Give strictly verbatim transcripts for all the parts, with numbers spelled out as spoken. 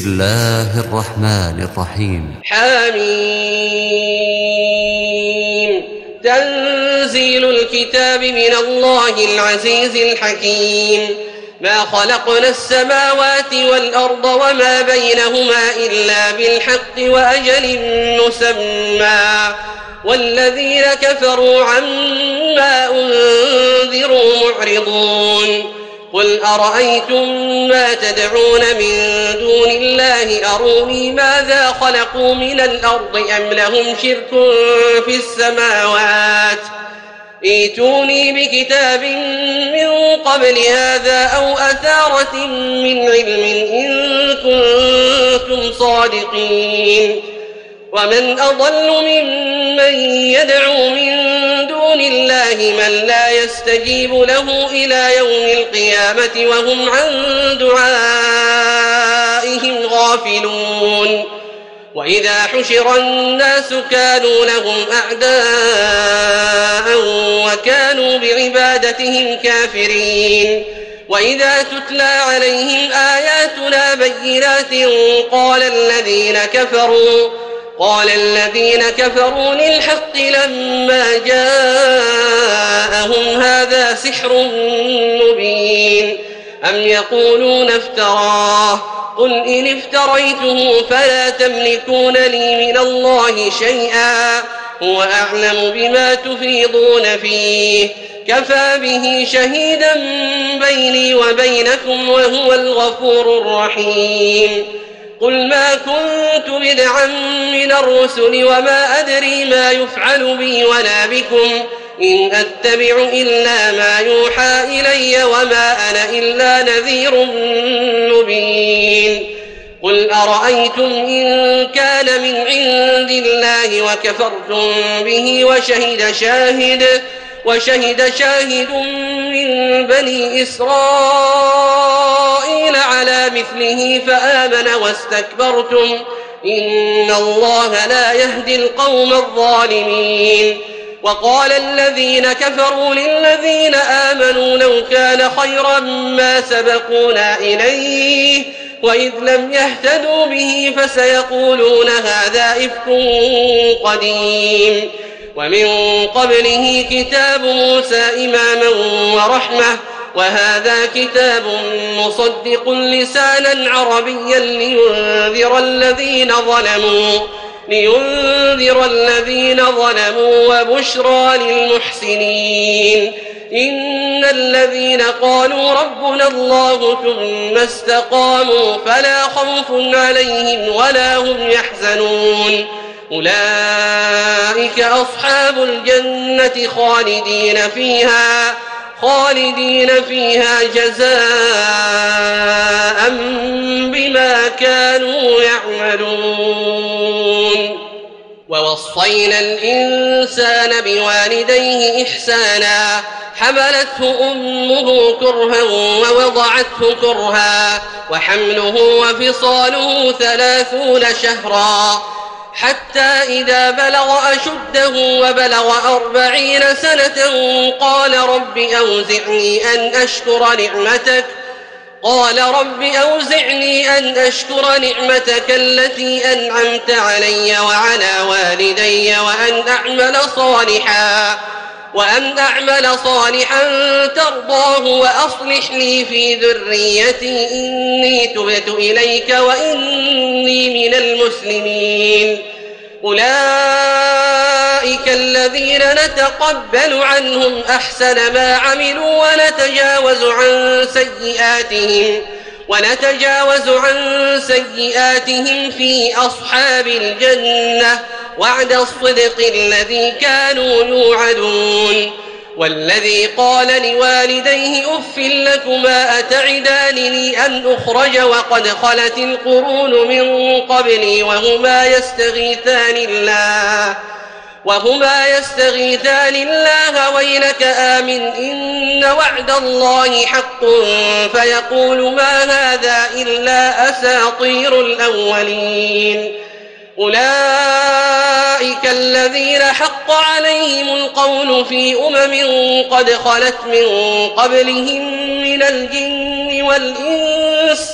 الله الرحمن الرحيم. حميم. تنزيل الكتاب من الله العزيز الحكيم. ما خلقنا السماوات والأرض وما بينهما إلا بالحق وأجل مسمى والذين كفروا عما أنذروا معرضون. قل أرأيتم ما تدعون من دون الله أروني ماذا خلقوا من الأرض أم لهم شرك في السماوات ائتوني بكتاب من قبل هذا أو أثارة من علم إن كنتم صادقين. ومن أضل ممن يدعو من دون الله من لا يستجيب له إلى يوم القيامة وهم عن دعائهم غافلون. وإذا حشر الناس كانوا لهم أعداء وكانوا بعبادتهم كافرين. وإذا تتلى عليهم آياتنا بينات قال الذين كفروا قال الذين كفروا للحق لما جاءهم هذا سحر مبين أم يقولون افتراه قل إن افتريته فلا تملكون لي من الله شيئا هو أعلم بما تفيضون فيه كفى به شهيدا بيني وبينكم وهو الغفور الرحيم. قل ما كنت بدعا من الرسل وما أدري ما يفعل بي ولا بكم إن أتبع إلا ما يوحى إلي وما أنا إلا نذير مبين. قل أرأيتم إن كان من عند الله وكفرتم به وشهد شاهد وشهد شاهد من بني إسرائيل على مثله فآمن واستكبرتم إن الله لا يهدي القوم الظالمين. وقال الذين كفروا للذين آمنوا لو كان خيرا ما سبقونا إليه وإذ لم يهتدوا به فسيقولون هذا إفك قديم. ومن قبله كتاب موسى إماما ورحمة وهذا كتاب مصدق لسانا عربيا لينذر الذين ظلموا لينذر الذين ظلموا وبشرى للمحسنين. إن الذين قالوا ربنا الله ثم استقاموا فلا خوف عليهم ولا هم يحزنون أولئك أصحاب الجنة خالدين فيها خالدين فيها جزاء بما كانوا يعملون. ووصينا الإنسان بوالديه إحسانا حملته أمه كرها ووضعته كرها وحمله وفصاله ثلاثون شهرا حتى إذا بلغ أشده وبلغ أربعين سنة قال رب أوزعني أن أشكر نعمتك قال رب أوزعني أن أشكر نعمتك التي أنعمت علي وعلى والدي وأن أعمل صالحا وأن أعمل صالحا ترضاه وأصلح لي في ذريتي إني تبت إليك وإني من المسلمين. أولئك الذين نتقبل عنهم أحسن ما عملوا ونتجاوز عن سيئاتهم ونتجاوز عن سيئاتهم في أصحاب الجنة وعد الصدق الذي كانوا يوعدون. والذي قال لوالديه أف لكما أتعدانني أن أخرج وقد خلت القرون من قبلي وهما يستغيثان الله وهما يستغيثان الله ويلك آمن إن وعد الله حق فيقول ما هذا إلا أساطير الأولين. أولئك الذين حق عليهم القول في أمم قد خلت من قبلهم من الجن والإنس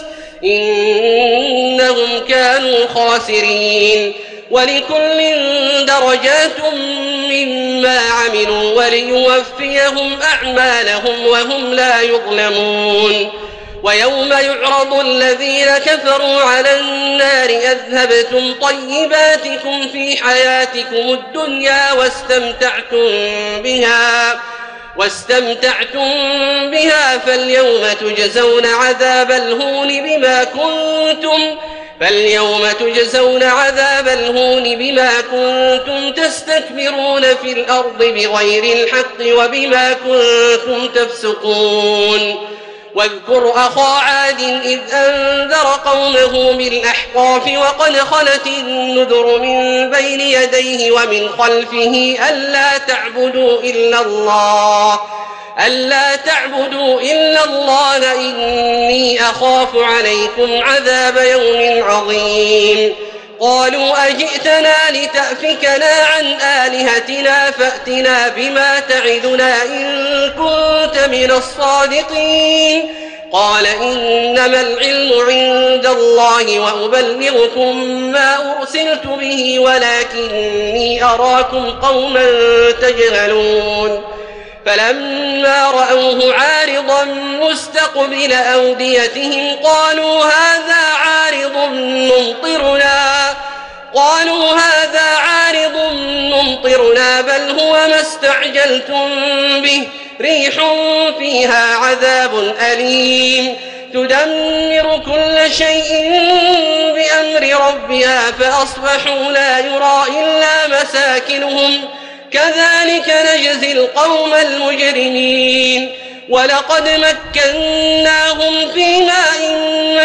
إنهم كانوا خاسرين. ولكل درجات مما عملوا وليوفيهم أعمالهم وهم لا يظلمون. ويوم يعرض الذين كفروا على النار أذهبتم طيباتكم في حياتكم الدنيا واستمتعتم بها واستمتعتم بها فاليوم تجزون عذاب الهون بما كنتم فاليوم تجزون عذاب الهون بما كنتم تستكبرون في الأرض بغير الحق وبما كنتم تفسقون. واذكر أخا عاد إذ أنذر قومه بالأحقاف وقد خلت النذر من بين يديه ومن خلفه ألا تعبدوا إلا الله ألا تعبدوا إلا الله إني أخاف عليكم عذاب يوم عظيم. قالوا أجئتنا لتأفكنا عن آلهتنا فأتنا بما تعدنا إن كنت من الصادقين. قال إنما العلم عند الله وأبلغكم ما أرسلت به ولكني أراكم قوما تجهلون. فلما رأوه عارضا مستقبل أوديتهم قالوا هذا عارض ممطرنا قالوا هذا عارض ممطرنا بل هو ما استعجلتم به ريح فيها عذاب أليم تدمر كل شيء بأمر ربها فأصبحوا لا يرى إلا مساكنهم كذلك نجزي القوم المجرمين. ولقد مكناهم في ماء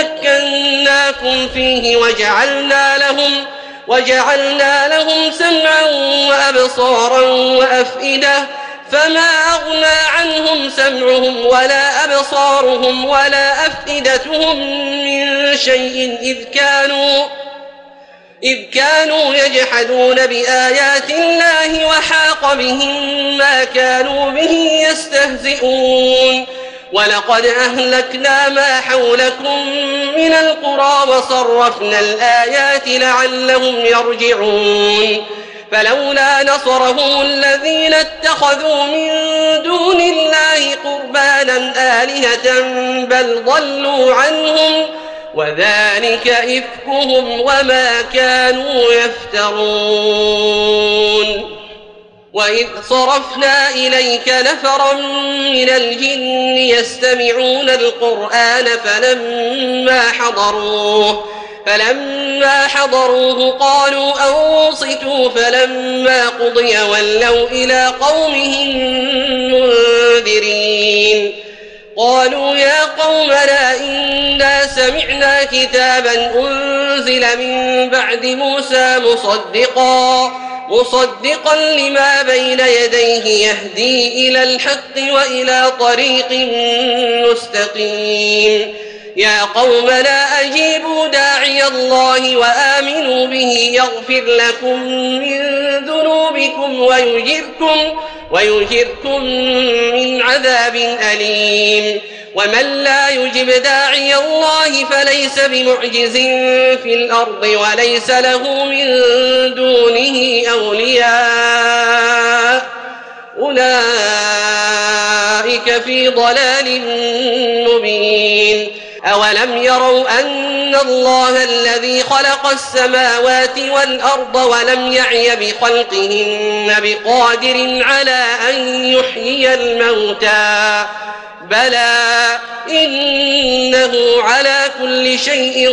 مكناكم فيه وجعلنا لهم وجعلنا لهم سمعا وأبصارا وأفئدة فما أغنى عنهم سمعهم ولا أبصارهم ولا أفئدتهم من شيء إذ كانوا إذ كانوا يجحدون بآيات الله وحاق بهم ما كانوا به يستهزئون. ولقد أهلكنا ما حولكم من القرى وصرفنا الآيات لعلهم يرجعون. فلولا نصرهم الذين اتخذوا من دون الله قربانا آلهة بل ضلوا عنهم وذلك إفكهم وما كانوا يفترون. وإذ صرفنا إليك نفرا من الجن يستمعون القرآن فلما حضروه فلما حضروه قالوا أنصتوا فلما قضي ولوا إلى قومهم منذرين. قالوا يا قومنا إنا سمعنا كتابا أنزل من بعد موسى مصدقا مصدقا لما بين يديه يهدي إلى الحق وإلى طريق مستقيم. يا قومنا أجيبوا داعي الله وآمنوا به يغفر لكم من ذنوبكم ويجركم ويجركم من عذاب أليم. ومن لا يجب داعي الله فليس بمعجز في الأرض وليس له من دونه أولياء أولئك في ضلال مبين. أولم يروا أن الله الذي خلق السماوات والأرض ولم يعي بخلقهن بقادر على أن يحيي الموتى بلى إنه على كل شيء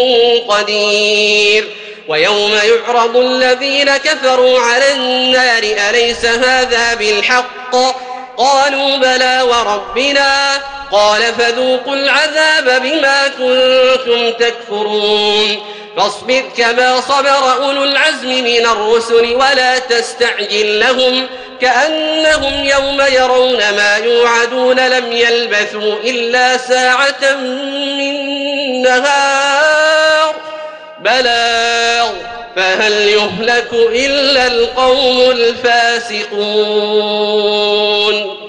قدير. ويوم يعرض الذين كفروا على النار أليس هذا بالحق قالوا بلى وربنا قال فذوقوا العذاب بما كنتم تكفرون. فاصبر كما صبر أولو العزم من الرسل ولا تستعجل لهم كأنهم يوم يرون ما يوعدون لم يلبثوا إلا ساعة من نهار بلاغ فهل يهلك إلا القوم الفاسقون.